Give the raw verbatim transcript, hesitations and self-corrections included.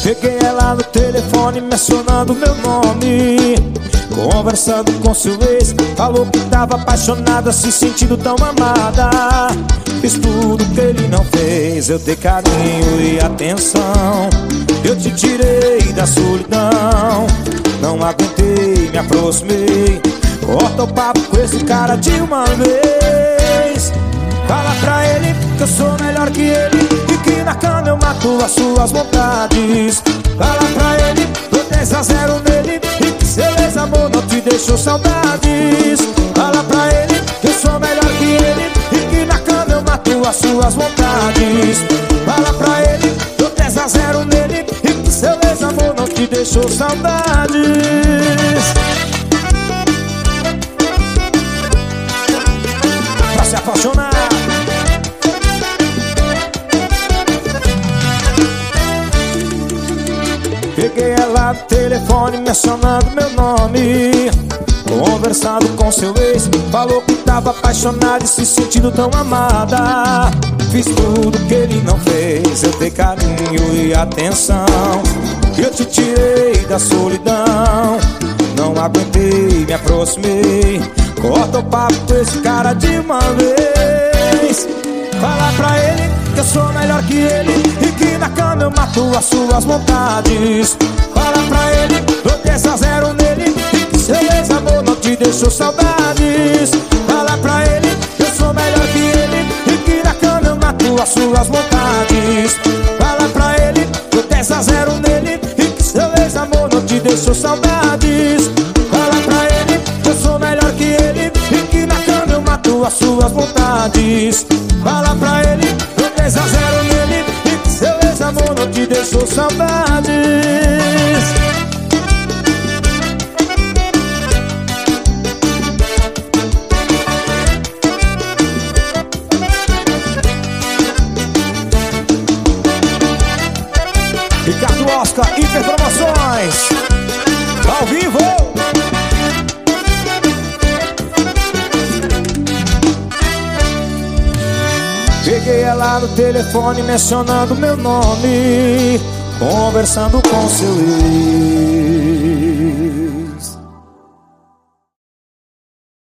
Peguei ela no telefone mencionando meu nome, conversando com seu ex. Falou que tava apaixonada, se sentindo tão amada. Fiz tudo que ele não fez, eu dei carinho e atenção. Eu te tirei da solidão, não aguentei, me aproximei. Corta o papo com esse cara de uma vez. Fala pra ele que eu sou melhor que ele e que na cama eu mato as suas vontades. Fala pra ele, dou dez a zero nele e que seu ex-amor não te deixou saudades. Fala pra ele que eu sou melhor que ele e que na cama eu mato as suas vontades. Fala pra ele, dou dez a zero nele e que seu ex-amor não te deixou saudades. Pra se apaixonar. Peguei ela no telefone mencionando meu nome, conversando com seu ex. Falou que tava apaixonada e se sentindo tão amada. Fiz tudo que ele não fez, eu dei carinho e atenção. Eu te tirei da solidão, não aguentei, me aproximei. Corta o papo com esse cara de uma vez. Fala pra ele que eu sou melhor que ele e que na cama eu mato as suas vontades. Fala pra ele, dou dez a zero nele e que seu ex-amor não te deixou saudades. Fala pra ele que eu sou melhor que ele e que na cama eu mato as suas vontades. Fala pra ele, dou dez a zero nele e que seu ex-amor não te deixou saudades. Fala pra ele que eu sou melhor que ele e que na cama eu mato as suas vontades. Fala pra ele, dou dez a zero nele e que seu ex-amor não te deixou saudades. Ricardo Oscar, Hiper Promoções, ao vivo. Peguei ela no telefone mencionando meu nome, conversando com seu ex.